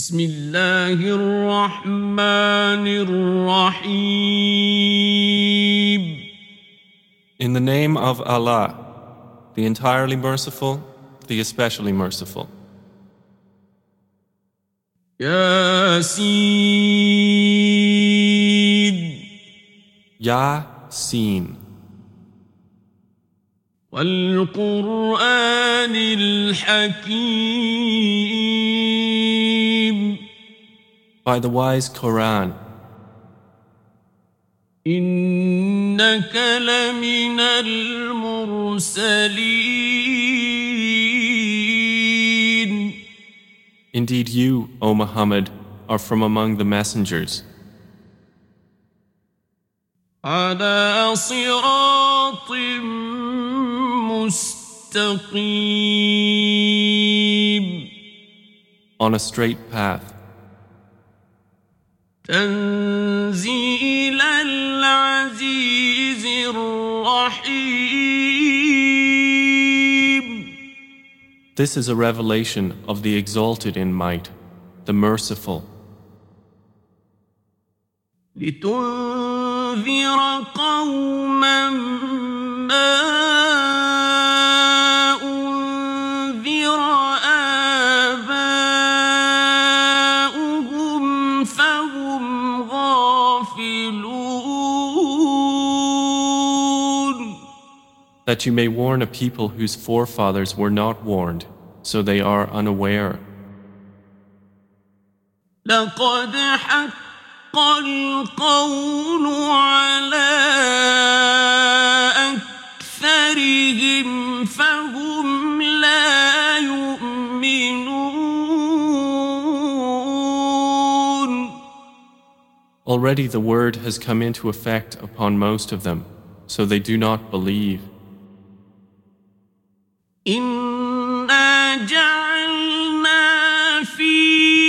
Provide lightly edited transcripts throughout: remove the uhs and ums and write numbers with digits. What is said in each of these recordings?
بسم الله الرحمن الرحيم. In the name of Allah, the entirely merciful, the especially merciful. ياسين Yasin. والقرآن الحكيم. By the wise Quran, إنك لمن المرسلين. indeed you, O Muhammad, are from among the messengers, على صراط مستقيم. on a straight path, تنزيل العزيز الرحيم. This is a revelation of the exalted in might, the merciful, لتنذر قوما ما أنذر آباؤهم فهم غافلون. that you may warn a people whose forefathers were not warned, so they are unaware. لقد حق القول على أكثرهم فهم لا يؤمنون. Already the word has come into effect upon most of them, so they do not believe. إنا جعلنا في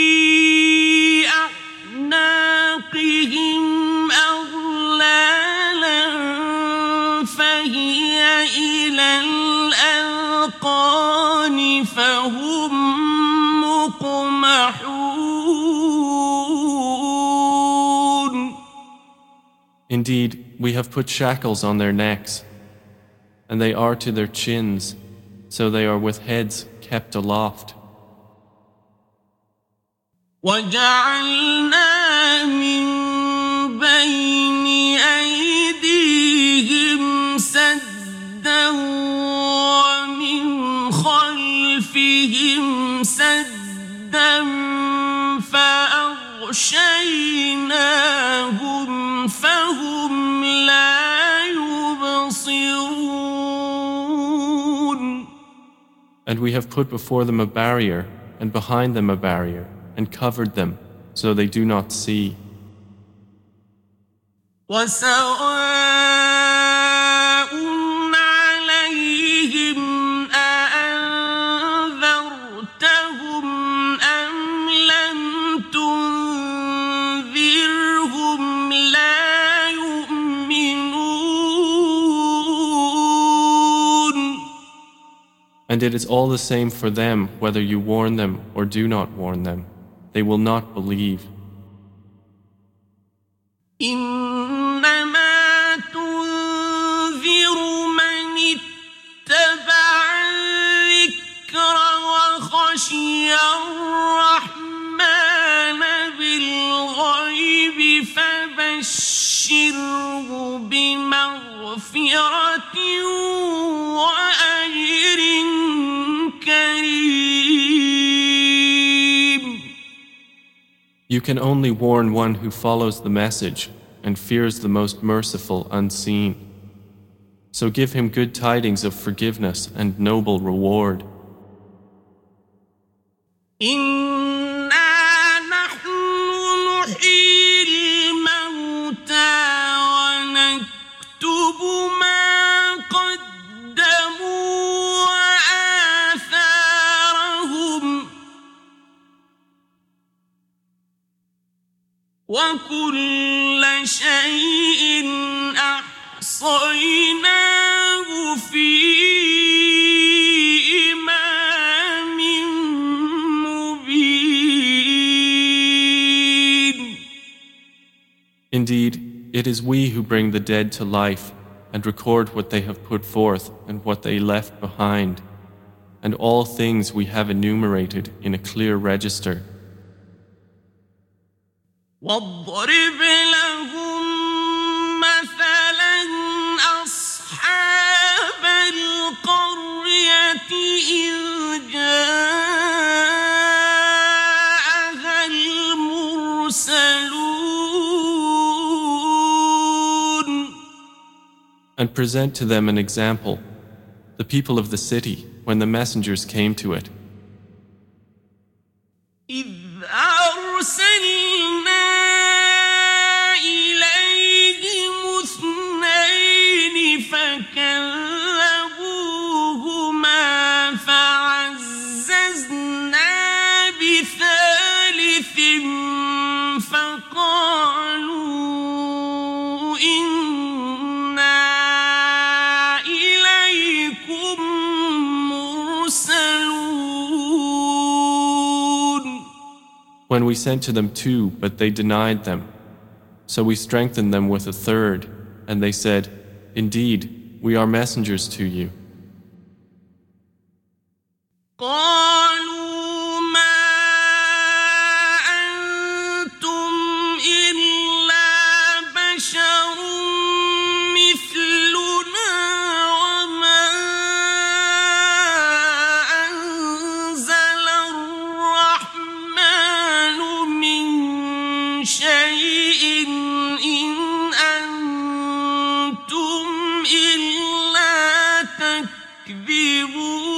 أعناقهم أغلالا فهي إلى الأذقان فهم مقمحون. Indeed, we have put shackles on their necks, and they are to their chins, so they are with heads kept aloft. وجعلنا من بين أيديهم سدا ومن خلفهم سدا فأغشيناهم فهم لا يبصرون. And we have put before them a barrier, and behind them a barrier, and covered them, so they do not see. وسواء عليهم أأنذرتهم أم لم تنذرهم لا يؤمنون. And it is all the same for them whether you warn them or do not warn them. They will not believe. إنما تنذر من اتبع الذكر وخشي الرحمن بالغيب فبشره بمغفرة وأجر كريم. You can only warn one who follows the message and fears the most merciful unseen. So give him good tidings of forgiveness and noble reward. إنا نحن نحيي الموتى ونكتب ما قدموا وآثارهم وكل شيء أحصيناه في إمام مبين. Indeed, it is we who bring the dead to life and record what they have put forth and what they left behind, and all things we have enumerated in a clear register. واضرب لهم مثلا أصحاب القرية إذ جاءها المرسلون. And present to them an example, the people of the city, when the messengers came to it. إذ أرسلنا إليهم اثنين فكذبوهما فعززنا بثالث فقالوا إنا إليكم مرسلون. When we sent to them two, but they denied them. So we strengthened them with a third, and they said, Indeed, we are messengers to you. قالوا ما أنتم إلا بشر مثلنا وما أنزل الرحمن من شيء إن أنتم إلا تكذبون.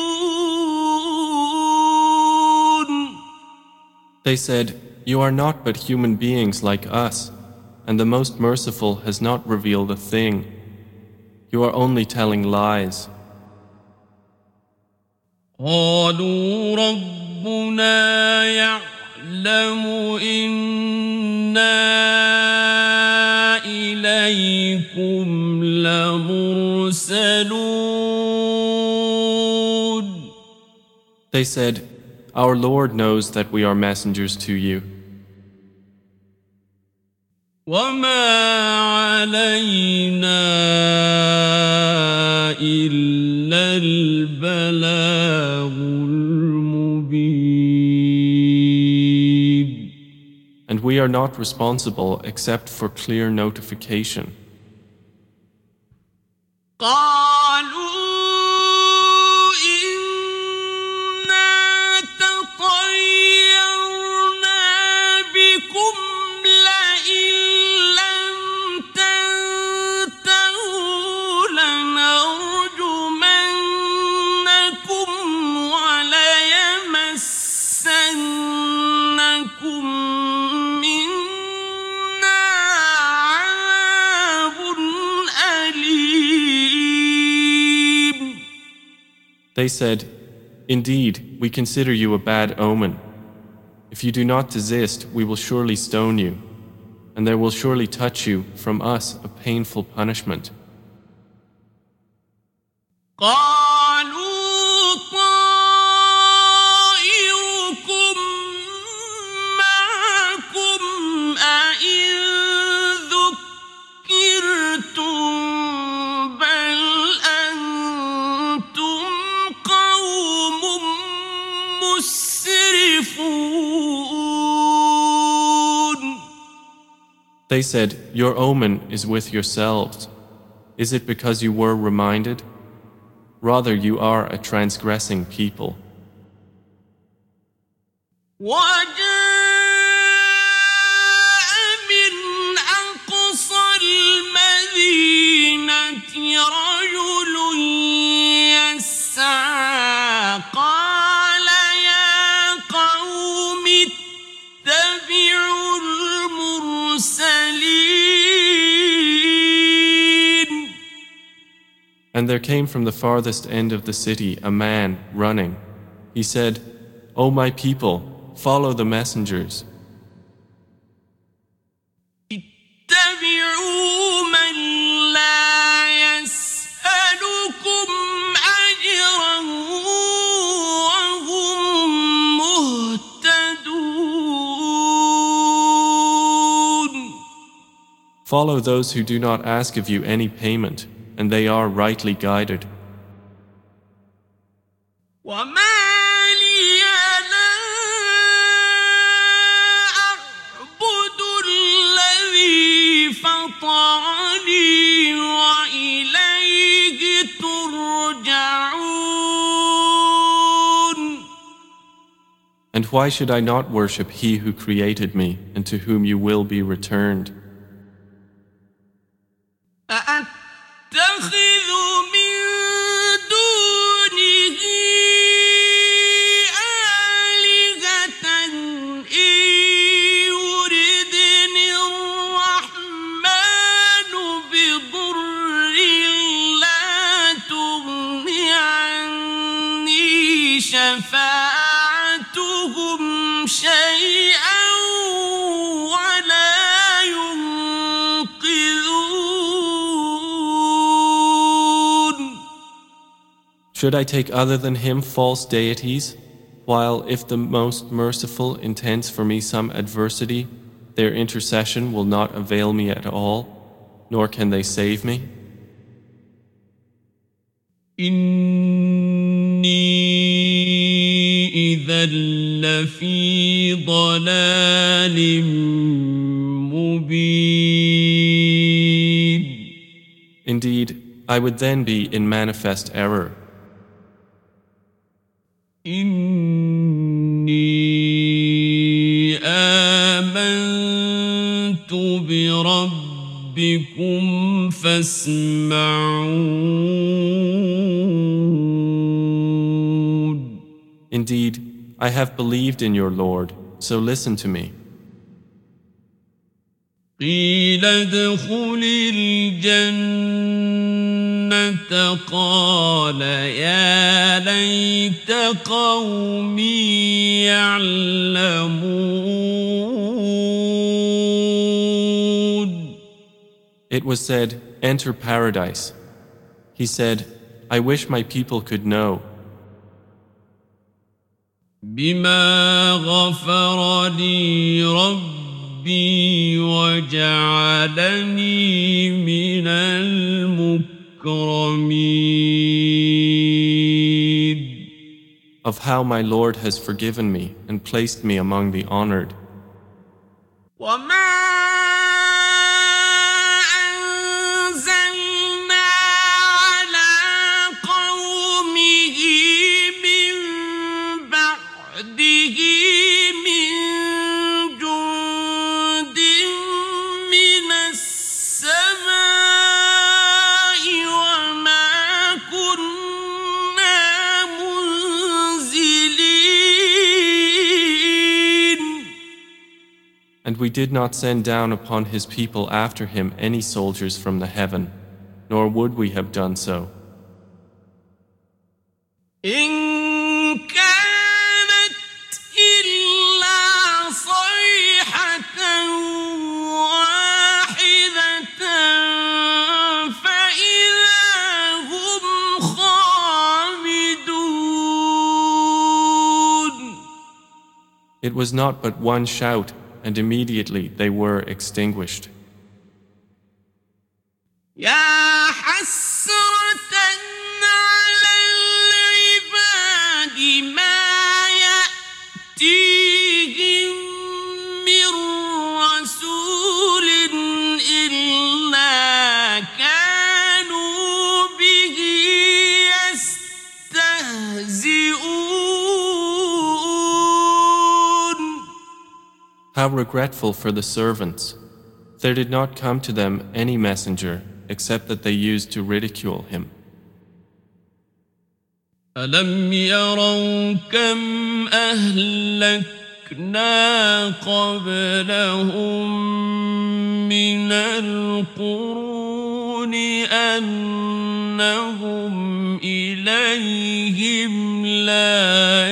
They said, You are not but human beings like us, and the Most Merciful has not revealed a thing. You are only telling lies. قالوا ربنا يعلم إنا إليكم لمرسلون. They said, Our Lord knows that we are messengers to you. وما علينا إلا البلاغ المبين. And we are not responsible except for clear notification. قالوا إنا تطيرنا بكم لئن لم تنتهوا لنرجمنكم وليمسنكم منا عذاب أليم. They said, Indeed, we consider you a bad omen. If you do not desist, we will surely stone you, and there will surely touch you from us a painful punishment. قالوا طائركم معكم أئن ذكرتم بل أنتم قوم مسرفون. They said, Your omen is with yourselves. Is it because you were reminded? Rather, you are a transgressing people. وجاء من أقصى المدينة رجل يسعى قال يا قوم اتبعوا المرسلين. And there came from the farthest end of the city a man running. He said, O my people, follow the messengers. اتبعوا من لا يسألكم أجرا وهم مهتدون. Follow those who do not ask of you any payment, and they are rightly guided. وما لي لا أعبد الذي فطرني وإليه ترجعون. And why should I not worship He who created me and to whom you will be returned? أأتخذ من دونه آلهة إن يردني الرحمن بضر لا تغن عني شفاعتهم شيئا ولا ينقذون. Should I take other than Him false deities, while if the Most Merciful intends for me some adversity, their intercession will not avail me at all, nor can they save me? إني إذا لفي ضلال مبين. Indeed, I would then be in manifest error. إني آمنت بربكم فاسمعون. Indeed, I have believed in your Lord, so listen to me. قيل ادخل الجنة قال يا ليت قومي يعلمون. It was said, enter paradise. He said, I wish my people could know. بما غفر لي ربي وجعلني من المكرمين. Of how my Lord has forgiven me and placed me among the honored. وما أنزلنا على قومه من بعده من جند من السماء وما كنا منزلين. And we did not send down upon his people after him any soldiers from the heaven, nor would we have done so. إن كانت إلا صيحة واحدة فإذا هم خامدون. It was not but one shout, and immediately they were extinguished. يا حسرة على العباد ما يأتيهم من رسول إلا كانوا به يستهزئون. How regretful for the servants! There did not come to them any messenger except that they used to ridicule him. ألم يروا كم أهلكنا قبلهم من القرون أنهم إليهم لا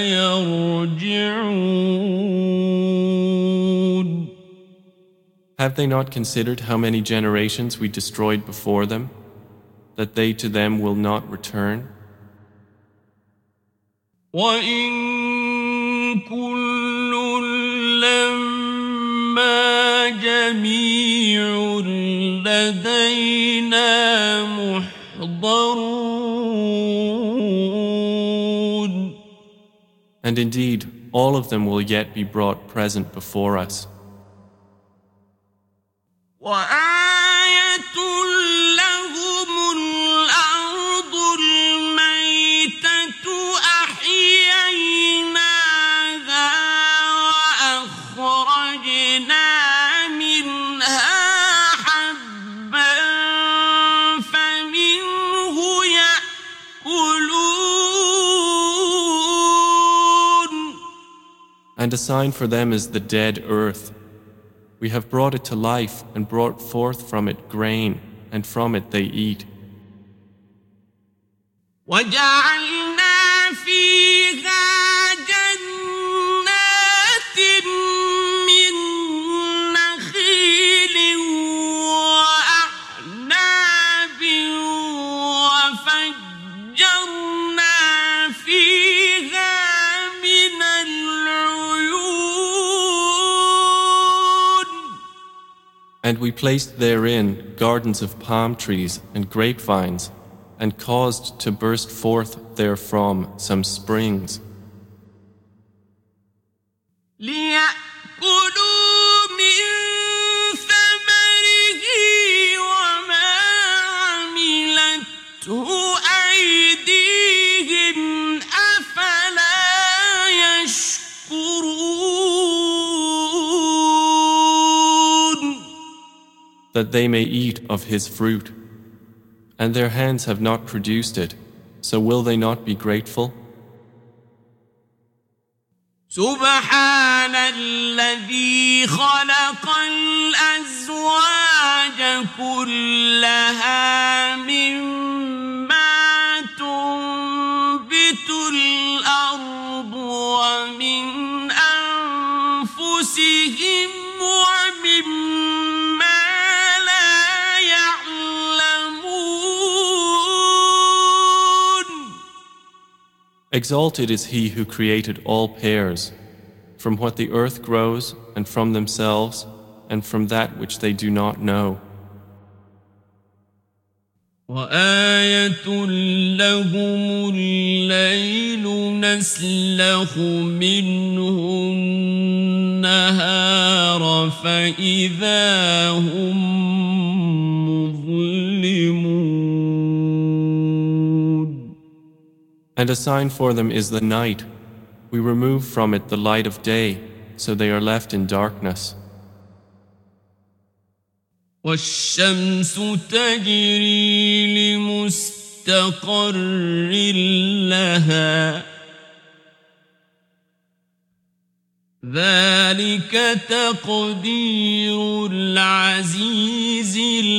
يرجعون. Have they not considered how many generations we destroyed before them, that they to them will not return? وَإِن كُلٌّ لَّمَّا جميع لدينا محضرون. And indeed, all of them will yet be brought present before us. وآية لهم الأرض الميتة أحييناها وأخرجنا منها حبا فمنه يأكلون. And a sign for them is the dead earth. We have brought it to life and brought forth from it grain, and from it they eat. وجعلنا فيها جنات من نخيل وأعناب وفجرنا فيها من العيون. And we placed therein gardens of palm trees and grapevines, and caused to burst forth therefrom some springs. ليأكلوا من ثمره وما عملته أيديهم أفلا يشكرون. That they may eat of his fruit. And their hands have not produced it, so will they not be grateful? سبحان الذي خلق الأزواج كلها مما تنبت الأرض ومن أنفسهم ومما لا يعلمون. Exalted is he who created all pairs, from what the earth grows, and from themselves, and from that which they do not know. وآية لهم الليل نسلخ منه النهار فإذا هم مظلمون. And a sign for them is the night. We remove from it the light of day, so they are left in darkness. والشمس تجري لمستقر لها ذلك تقدير العزيز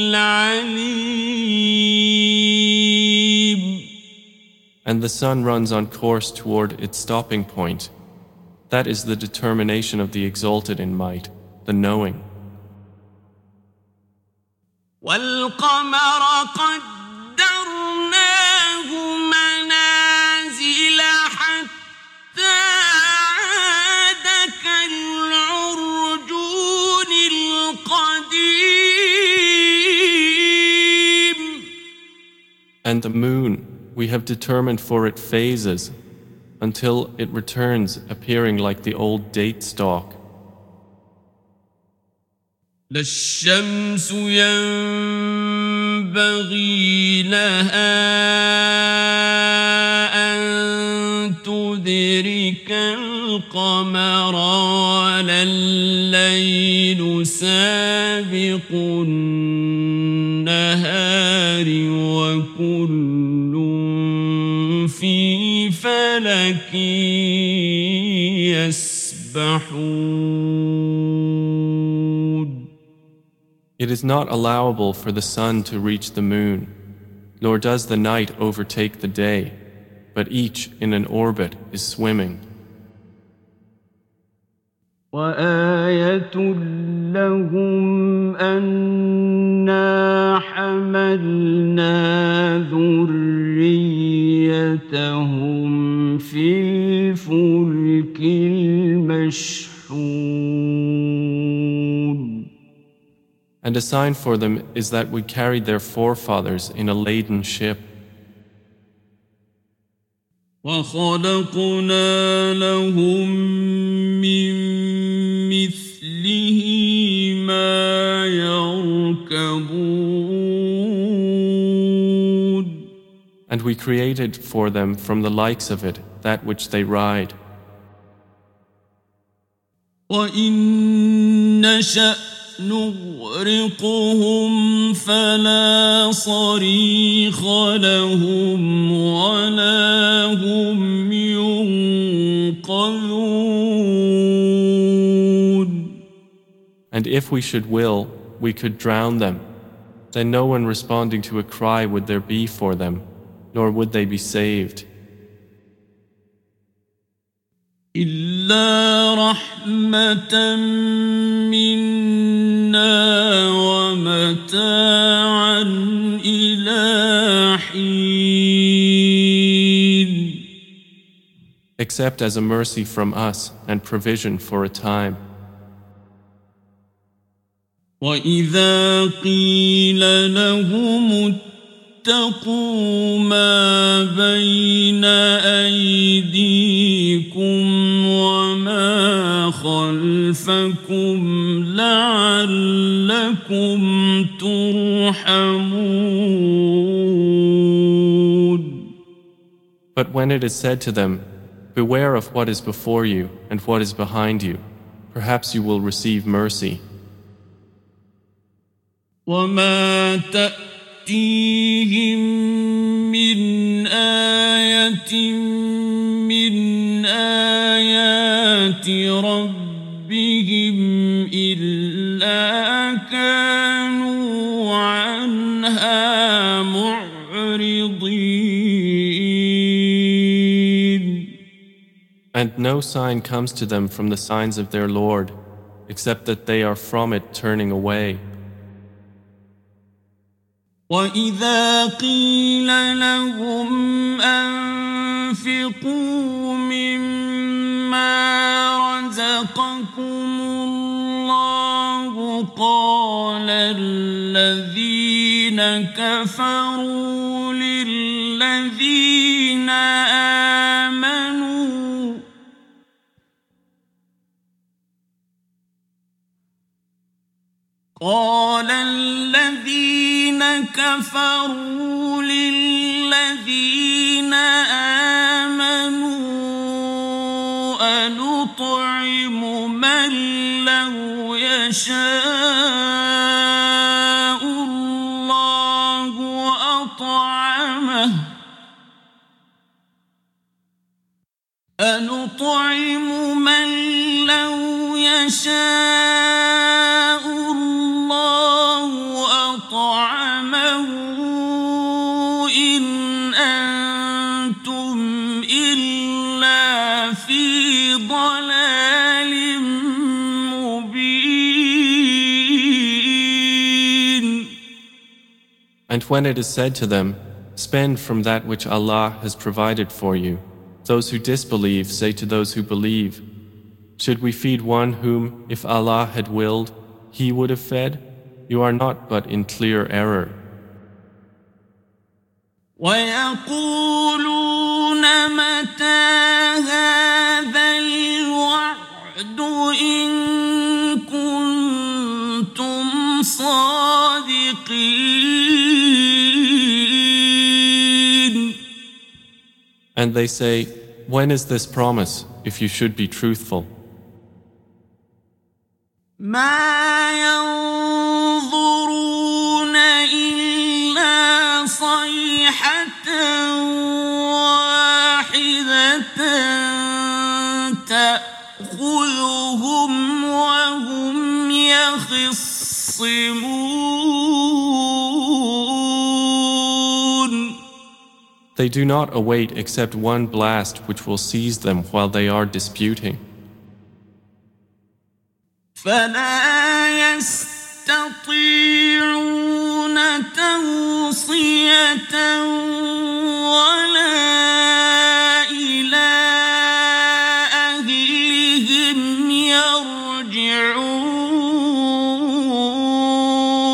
العليم. And the sun runs on course toward its stopping point. That is the determination of the exalted in might, the knowing. والقمر قدرناه منازل حتى عاد كالعرجون القديم. And the moon, we have determined for it phases, until it returns appearing like the old date stalk. لا الشمس ينبغي لها أن تدرك القمر ولا الليل سابق النهار وكل في فلك يسبحون. It is not allowable for the sun to reach the moon, nor does the night overtake the day, but each in an orbit is swimming. وآية لهم أنا حملنا ذريتهم في الفلك المشحون. And a sign for them is that we carried their forefathers in a laden ship. وَخَلَقْنَا لَهُم مِّن مِّثْلِهِ مَا يَرْكَبُونَ And we created for them from the likes of it that which they ride. وَإِن نَّشَأْ نُغْرِقْهُمْ فَلَا صَرِيخَ لَهُمْ وَلَا هُمْ يُنقَذُونَ And if we should will, we could drown them. Then no one responding to a cry would there be for them, nor would they be saved. إِلَّا رَحْمَةً مِّنَّا وَمَتَاعًا إِلَىٰ حِينٍ Except as a mercy from us and provision for a time. وَإِذَا قِيلَ لَهُمُ اتَّقُوا مَا بَيْنَ أَيْدِيكُمْ وَمَا خَلْفَكُمْ لَعَلَّكُمْ تُرْحَمُونَ But when it is said to them, beware of what is before you and what is behind you, perhaps you will receive mercy. وَمَا تَأْتِيهِم مِّنْ آيَةٍ مِّنْ آيَاتِ رَبِّهِمْ إِلَّا كَانُوا عَنْهَا مُعْرِضِينَ And no sign comes to them from the signs of their Lord, except that they are from it turning away. وَإِذَا قِيلَ لَهُمْ أَنفِقُوا مِمَّا رَزَقَكُمُ اللَّهُ قَالَ الَّذِينَ كَفَرُوا لِلَّذِينَ آمَنُوا أَنُطْعِمُ مَن لَّوْ يَشَاءُ اللَّهُ أَطْعَمَهُ إِنْ أَنتُمْ إِلَّا فِي ضَلَالٍ مُّبِينٍ And when it is said to them, spend from that which Allah has provided for you, those who disbelieve say to those who believe, should we feed one whom, if Allah had willed, He would have fed? You are not but in clear error. وَيَقُولُونَ مَتَىٰ هَٰذَا الْوَعْدُ إِن كُنتُمْ صَادِقِينَ And they say, when is this promise, if you should be truthful? مَا يَنظُرُونَ إِلَّا صَيْحَةً وَاحِدَةً تَأْخُذُهُمْ وَهُمْ يَخِصِّمُونَ They do not await except one blast which will seize them while they are disputing. فَلَا يَسْتَطِيعُونَ تَوْصِيَةً وَلَا إِلَىٰ أَهْلِهِمْ يَرْجِعُونَ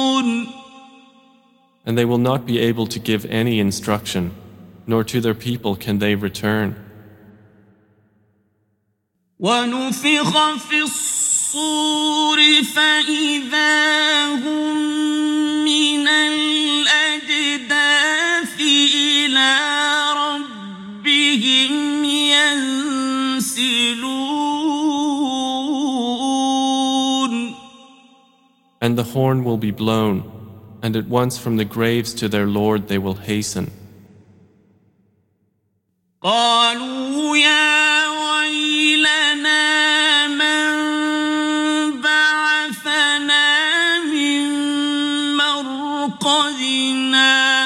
And they will not be able to give any instruction, nor to their people can they return. ونفخ في الصور فإذا هم من الأجداث إلى ربهم ينسلون. And the horn will be blown, and at once from the graves to their Lord they will hasten. قالوا يا ويلنا من بعثنا من مرقدنا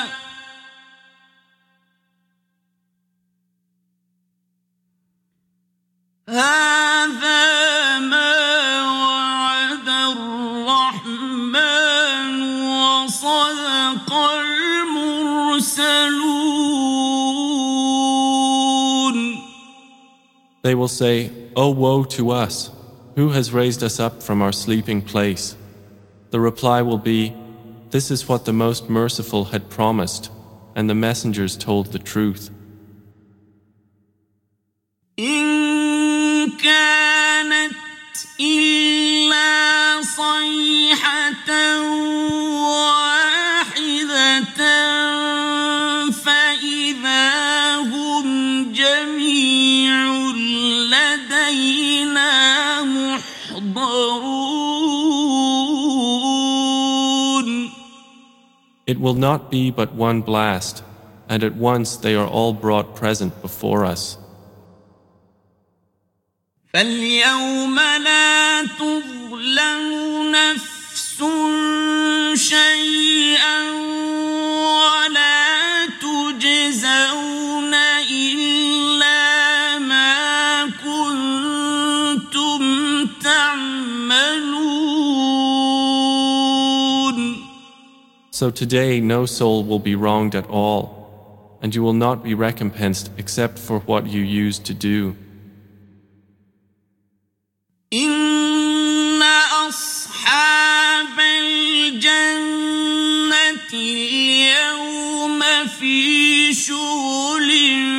هذا ما وعد الرحمن وصدق المرسلون. They will say, "Oh, woe to us! Who has raised us up from our sleeping place?" The reply will be, "This is what the Most Merciful had promised, and the messengers told the truth." إن كانت إلا صيحة واحدة فإذا هم جميع لدينا محضرون. It will not be but one blast, and at once they are all brought present before us. فاليوم لا تظلم نفس شيئا ولا تجزون إلا ما كنتم تعملون. So today no soul will be wronged at all, and you will not be recompensed except for what you used to do. إن أصحاب الجنة اليوم في شغل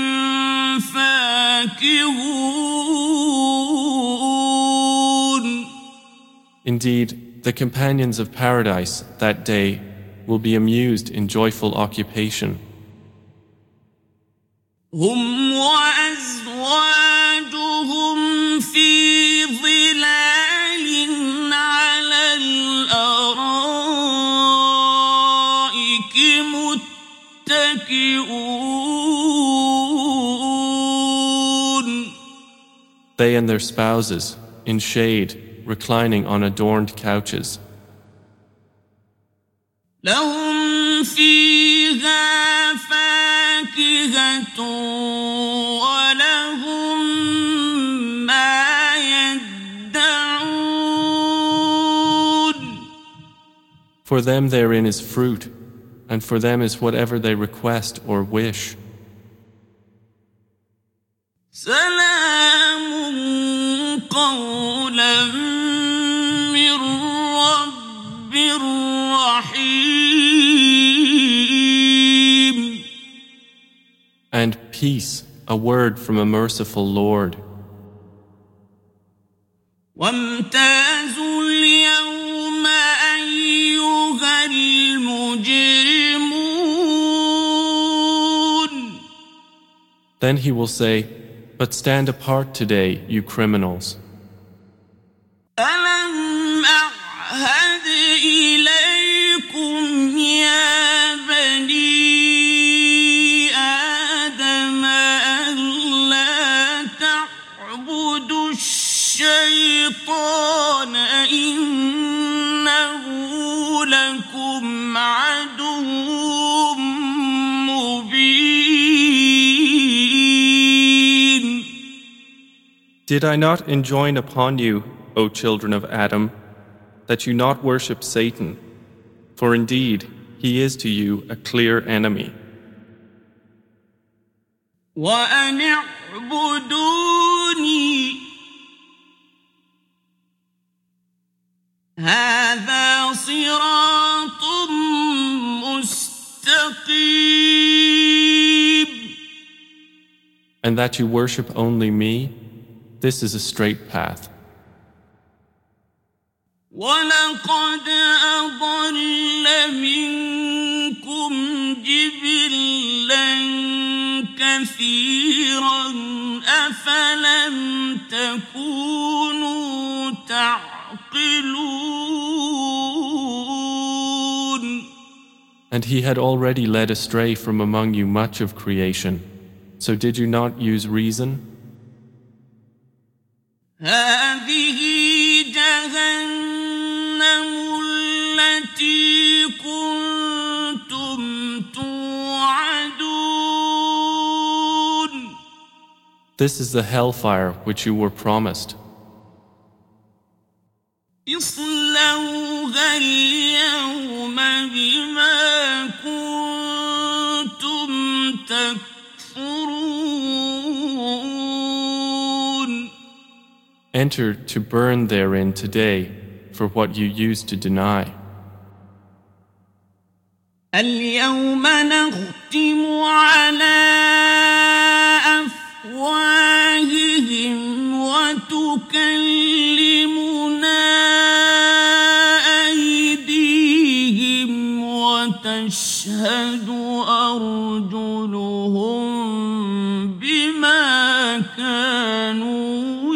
فاكهون. Indeed, the companions of paradise that day will be amused in joyful occupation. هم وأزواجهم في ظلال على الأرائك متكئون. They and their spouses, in shade, reclining on adorned couches. لهم فيها فاكهة ولهم ما يدعون. For them therein is fruit, and for them is whatever they request or wish. سلام قولا من رب رحيم. And peace, a word from a merciful Lord. وامتازوا اليوم أيها المجرمون. Then he will say, "But stand apart today, you criminals. ألم أعهد إليكم يا بني آدم ألا تعبدوا الشيطان إنه لكم عدو مبين. Did I not enjoin upon you, O children of Adam, that you not worship Satan? For indeed, he is to you a clear enemy. وأن اعبدوني هذا صراط مستقيم. and that you worship only me, this is a straight path. وَلَقَدْ أَضَلَّ مِنكُمْ جِبِلًّا كَثِيرًا أَفَلَمْ تَكُونُوا تَعْقِلُونَ And he had already led astray from among you much of creation. So did you not use reason? هَذِهِ جَهَنَّمُ الَّتِي كُنتُمْ تُوعَدُونَ This is the hellfire which you were promised. اصْلَوْهَا الْيَوْمَ بِمَا كُنتُمْ تَكْفُرُونَ Enter to burn therein today for what you used to deny. الْيَوْمَ نَخْتِمُ عَلَى أَفْوَاهِهِمْ وَتُكَلِّمُنَا أَيْدِيهِمْ وَتَشْهَدُ أَرْجُلُهُم بِمَا كَانُوا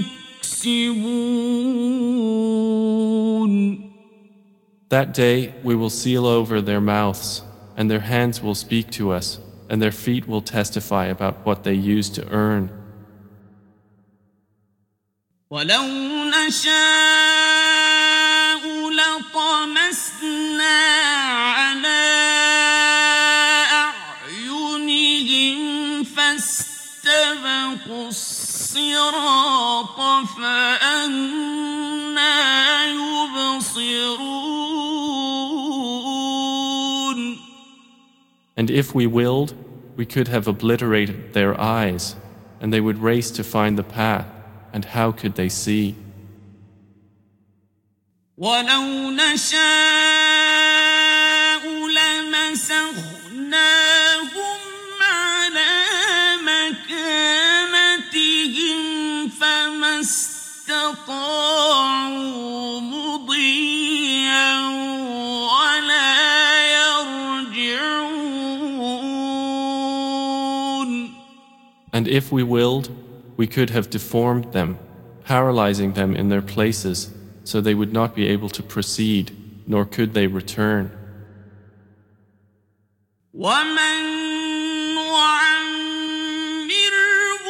يَكْسِبُونَ That day we will seal over their mouths, and their hands will speak to us, and their feet will testify about what they used to earn. وَلَوْ نَشَاءُ لَطَمَسْنَا عَلَى أَعْيُنِهِمْ فَاسْتَبَقُوا الصِّرَاطَ فَأَنَّىٰ يُبْصِرُونَ And if we willed, we could have obliterated their eyes, and they would race to find the path, and how could they see? وَلَوْ نَشَاءُ لَمَسَخْنَاهُمْ عَلَىٰ مَكَانَتِهِمْ فَمَا اسْتَطَاعُوا مُضِيًّا وَلَا يَرْجِعُونَ And if we willed, we could have deformed them, paralyzing them in their places, so they would not be able to proceed, nor could they return. وَمَن نُّعَمِّرْهُ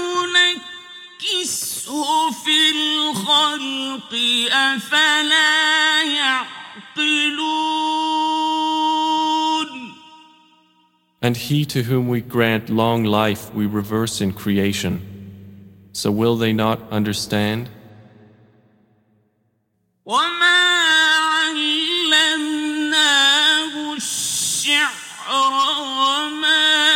نُنَكِّسْهُ فِي الْخَلْقِ أَفَلَا يَعْقِلُونَ And he to whom we grant long life we reverse in creation. So will they not understand? وَمَا عَلَّمْنَاهُ الشِّعْرَ وَمَا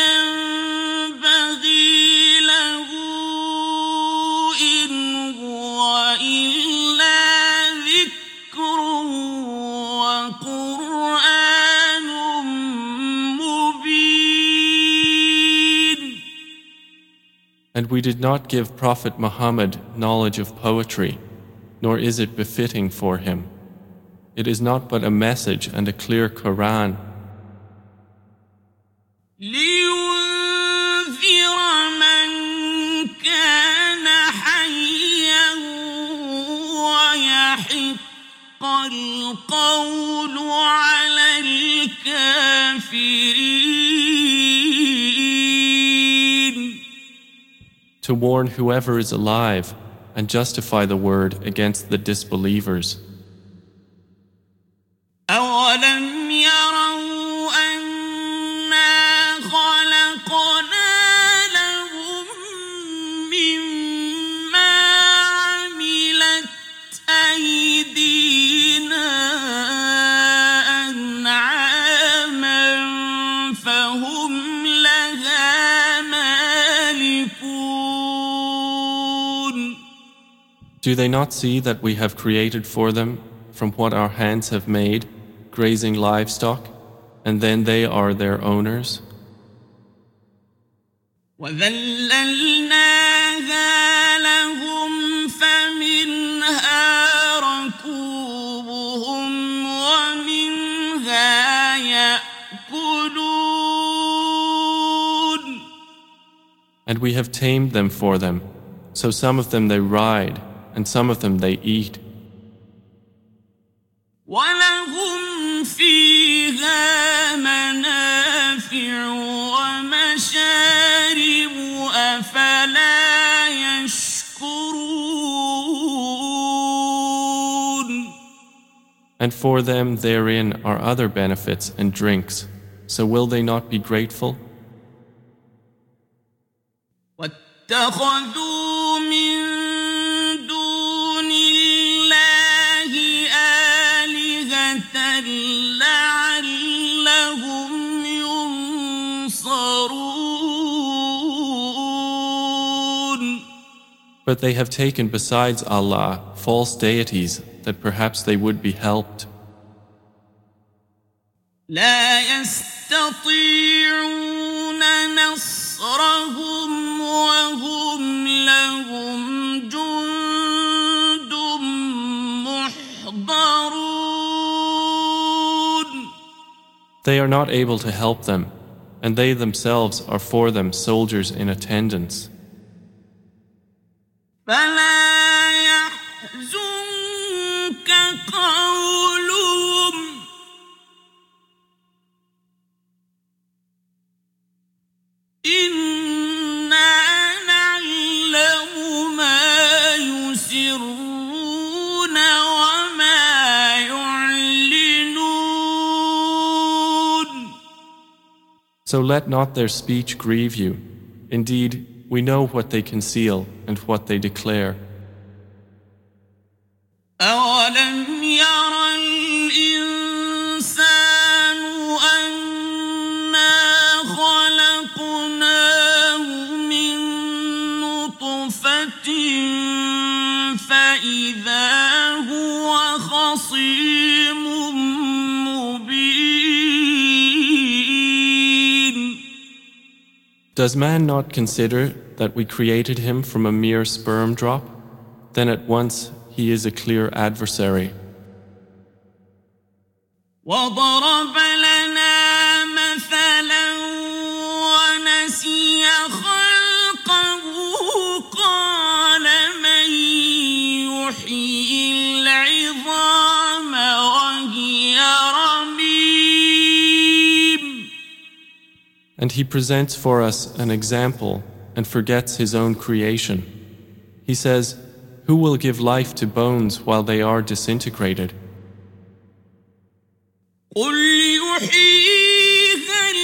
يَنبَغِي لَهُ إِنْ هُوَ إِلَّا ذِكْرٌ وَقُرْآنٌ مُّبِينٌ And we did not give Prophet Muhammad knowledge of poetry, nor is it befitting for him. It is not but a message and a clear Quran. لِيُنذِرَ مَن كَانَ حَيًّا وَيَحِقَّ الْقَوْلُ عَلَى الْكَافِرِينَ To warn whoever is alive and justify the word against the disbelievers. أَوَلَمْ يَرَوْا أَنَّا خَلَقْنَا لَهُم مِّمَّا عَمِلَتْ أَيْدِينَا أَنْعَامًا فَهُمْ لَهَا مَالِكُونَ Do they not see that we have created for them, from what our hands have made, grazing livestock, and then they are their owners? وَذَلَّلْنَاهَا لَهُمْ فَمِنْهَا رَكُوبُهُمْ وَمِنْهَا يَأْكُلُونَ. And we have tamed them for them, so some of them they ride, and some of them they eat. وَلَهُمْ فِيهَا مَنَافِعُ وَمَشَارِبُ أَفَلَا يَشْكُرُونَ. And for them therein are other benefits and drinks, so will they not be grateful? وَاتَّخَذُوا مِن دُونِ اللَّهِ آلِهَةً لَعَلَّهُمْ يُنصَرُونَ. But they have taken besides Allah false deities that perhaps they would be helped. لا يستطيعون نصرهم وهم لهم جند محضرون. They are not able to help them, and they themselves are for them soldiers in attendance. فلا يحزنك قولهم إنا نعلم ما يسرون وما يعلنون. So let not their speech grieve you. Indeed, we know what they conceal and what they declare. أولم ير الإنسان أنا خلقناه من نطفة فإذا هو خصيم مبين. Does man not consider that we created him from a mere sperm drop? Then at once he is a clear adversary. وضرب لنا مثلا ونسي خلقه قال من يحيي العظام وهي رميم. And he presents for us an example and forgets his own creation. He says, who will give life to bones while they are disintegrated? قل يحييها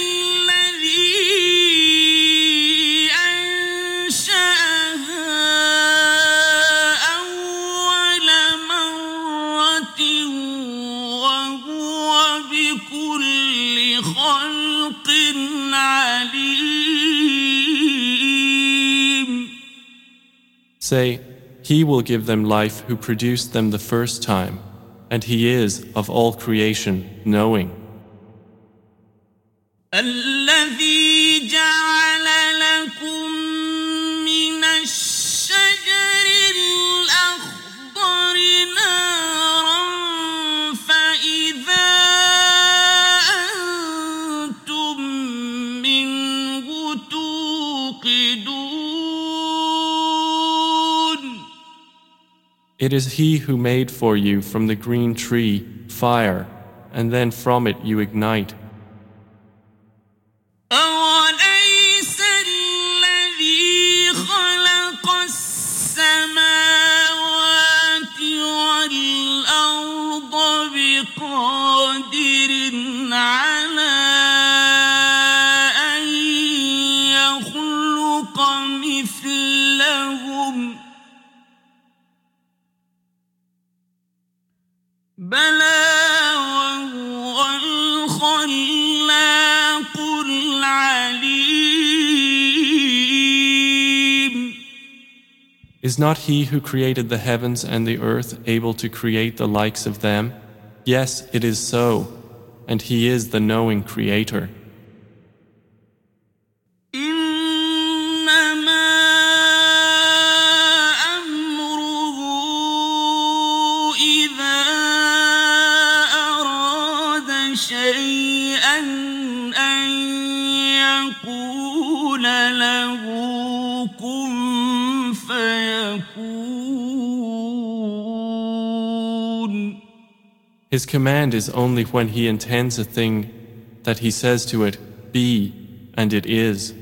الذي أنشأها أول مرة وهو بكل خلق عليم. Say, he will give them life who produced them the first time, and he is of all creation knowing. الذي جعل لكم من الشجر الأخضر نارا فإذا أنتم منه توقدون. It is he who made for you from the green tree fire, and then from it you ignite. أوليس الذي خلق السماوات والأرض بقادر على أن يخلق مثلهم بلى وهو الخلاق العليم. Is not he who created the heavens and the earth able to create the likes of them? Yes, it is so, and he is the knowing creator. إن شيئا أن يقول له كن فيكون. His command is only when he intends a thing that he says to it, be, and it is.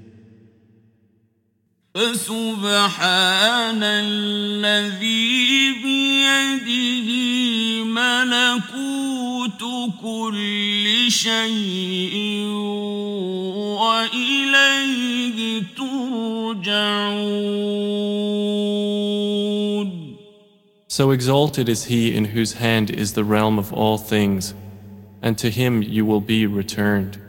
فسبحان الذي بيده ملكوت كل شيء وإليه ترجعون. So exalted is he in whose hand is the realm of all things, and to him you will be returned.